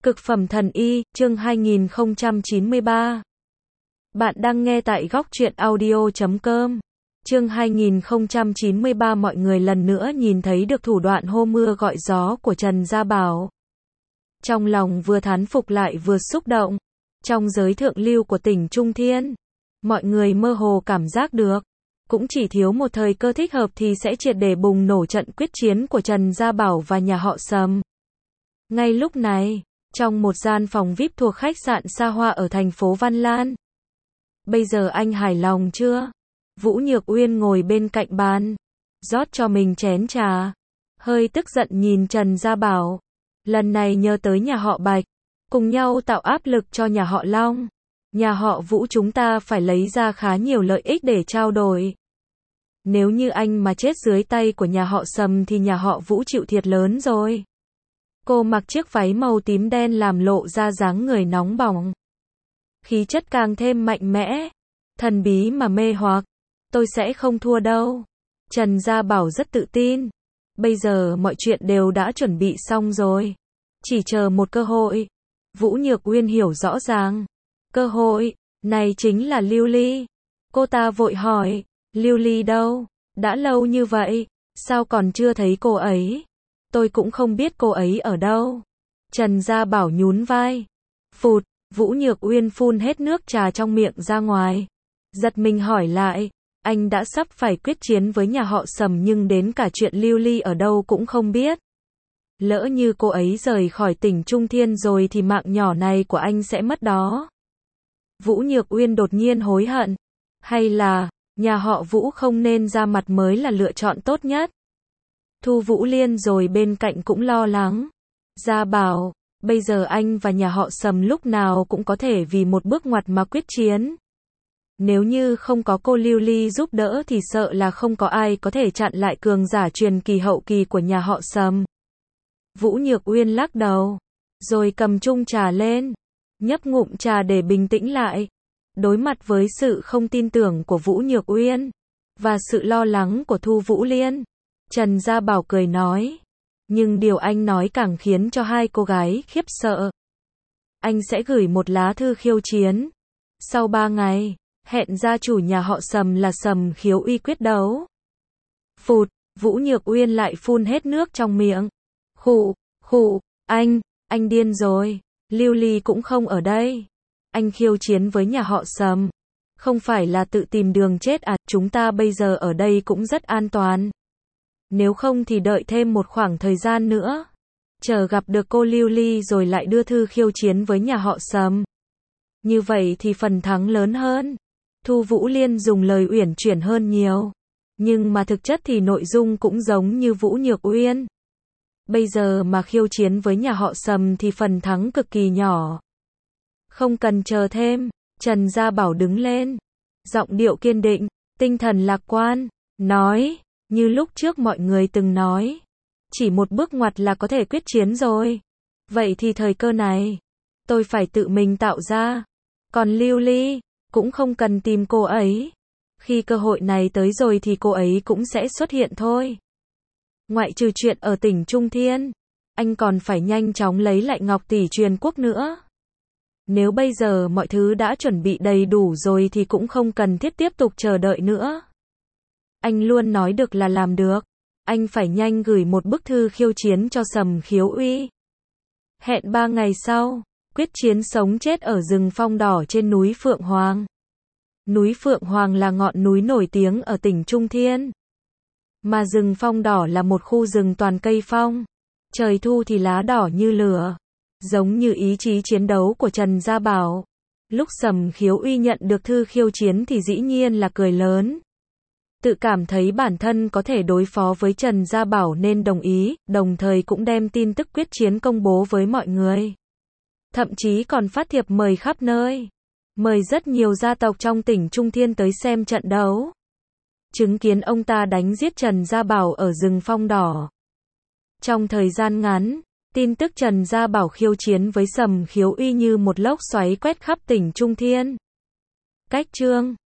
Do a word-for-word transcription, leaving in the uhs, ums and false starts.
Cực phẩm thần y, chương hai nghìn không trăm chín mươi ba. Bạn đang nghe tại góc truyện audio chấm com. Chương hai nghìn không trăm chín mươi ba. Mọi người lần nữa nhìn thấy được thủ đoạn hô mưa gọi gió của Trần Gia Bảo. Trong lòng vừa thán phục lại vừa xúc động. Trong giới thượng lưu của tỉnh Trung Thiên, mọi người mơ hồ cảm giác được, cũng chỉ thiếu một thời cơ thích hợp thì sẽ triệt để bùng nổ trận quyết chiến của Trần Gia Bảo và nhà họ Sầm. Ngay lúc này, trong một gian phòng vi ai pi thuộc khách sạn xa hoa ở thành phố Văn Lan. Bây giờ anh hài lòng chưa? Vũ Nhược Uyên ngồi bên cạnh bàn, rót cho mình chén trà, hơi tức giận nhìn Trần Gia Bảo. Lần này nhớ tới nhà họ Bạch, cùng nhau tạo áp lực cho nhà họ Long. Nhà họ Vũ chúng ta phải lấy ra khá nhiều lợi ích để trao đổi. Nếu như anh mà chết dưới tay của nhà họ Sầm thì nhà họ Vũ chịu thiệt lớn rồi. Cô mặc chiếc váy màu tím đen làm lộ ra dáng người nóng bỏng. Khí chất càng thêm mạnh mẽ, thần bí mà mê hoặc. Tôi sẽ không thua đâu. Trần Gia Bảo rất tự tin. Bây giờ mọi chuyện đều đã chuẩn bị xong rồi. Chỉ chờ một cơ hội. Vũ Nhược Uyên hiểu rõ ràng. Cơ hội này chính là Lưu Ly. Cô ta vội hỏi, Lưu Ly đâu? Đã lâu như vậy, sao còn chưa thấy cô ấy? Tôi cũng không biết cô ấy ở đâu. Trần Gia Bảo nhún vai. Phụt, Vũ Nhược Uyên phun hết nước trà trong miệng ra ngoài. Giật mình hỏi lại, anh đã sắp phải quyết chiến với nhà họ Sầm nhưng đến cả chuyện Lưu Ly ở đâu cũng không biết. Lỡ như cô ấy rời khỏi tỉnh Trung Thiên rồi thì mạng nhỏ này của anh sẽ mất đó. Vũ Nhược Uyên đột nhiên hối hận. Hay là, nhà họ Vũ không nên ra mặt mới là lựa chọn tốt nhất? Thu Vũ Liên rồi bên cạnh cũng lo lắng. Gia Bảo, bây giờ anh và nhà họ Sầm lúc nào cũng có thể vì một bước ngoặt mà quyết chiến. Nếu như không có cô Lưu Ly giúp đỡ thì sợ là không có ai có thể chặn lại cường giả truyền kỳ hậu kỳ của nhà họ Sầm. Vũ Nhược Uyên lắc đầu, rồi cầm chung trà lên, nhấp ngụm trà để bình tĩnh lại. Đối mặt với sự không tin tưởng của Vũ Nhược Uyên và sự lo lắng của Thu Vũ Liên, Trần Gia Bảo cười nói. Nhưng điều anh nói càng khiến cho hai cô gái khiếp sợ. Anh sẽ gửi một lá thư khiêu chiến. Sau ba ngày, hẹn gia chủ nhà họ Sầm là Sầm Khiếu Uy quyết đấu. Phụt, Vũ Nhược Uyên lại phun hết nước trong miệng. Khụ, khụ, anh, anh điên rồi. Lưu Ly cũng không ở đây. Anh khiêu chiến với nhà họ Sầm. Không phải là tự tìm đường chết à? Chúng ta bây giờ ở đây cũng rất an toàn. Nếu không thì đợi thêm một khoảng thời gian nữa. Chờ gặp được cô Lưu Ly rồi lại đưa thư khiêu chiến với nhà họ Sầm. Như vậy thì phần thắng lớn hơn. Thu Vũ Liên dùng lời uyển chuyển hơn nhiều. Nhưng mà thực chất thì nội dung cũng giống như Vũ Nhược Uyên. Bây giờ mà khiêu chiến với nhà họ Sầm thì phần thắng cực kỳ nhỏ. Không cần chờ thêm. Trần Gia Bảo đứng lên. Giọng điệu kiên định, tinh thần lạc quan. Nói, như lúc trước mọi người từng nói. Chỉ một bước ngoặt là có thể quyết chiến rồi. Vậy thì thời cơ này, tôi phải tự mình tạo ra. Còn Lưu Ly, cũng không cần tìm cô ấy. Khi cơ hội này tới rồi thì cô ấy cũng sẽ xuất hiện thôi. Ngoại trừ chuyện ở tỉnh Trung Thiên, anh còn phải nhanh chóng lấy lại Ngọc Tỷ Truyền Quốc nữa. Nếu bây giờ mọi thứ đã chuẩn bị đầy đủ rồi thì cũng không cần thiết tiếp tục chờ đợi nữa. Anh luôn nói được là làm được. Anh phải nhanh gửi một bức thư khiêu chiến cho Sầm Khiếu Uy. Hẹn ba ngày sau, quyết chiến sống chết ở rừng phong đỏ trên núi Phượng Hoàng. Núi Phượng Hoàng là ngọn núi nổi tiếng ở tỉnh Trung Thiên. Mà rừng phong đỏ là một khu rừng toàn cây phong. Trời thu thì lá đỏ như lửa. Giống như ý chí chiến đấu của Trần Gia Bảo. Lúc Sầm Khiếu Uy nhận được thư khiêu chiến thì dĩ nhiên là cười lớn. Tự cảm thấy bản thân có thể đối phó với Trần Gia Bảo nên đồng ý, đồng thời cũng đem tin tức quyết chiến công bố với mọi người. Thậm chí còn phát thiệp mời khắp nơi. Mời rất nhiều gia tộc trong tỉnh Trung Thiên tới xem trận đấu. Chứng kiến ông ta đánh giết Trần Gia Bảo ở rừng phong đỏ. Trong thời gian ngắn, tin tức Trần Gia Bảo khiêu chiến với Sầm Khiếu Uy như một lốc xoáy quét khắp tỉnh Trung Thiên. Cách chương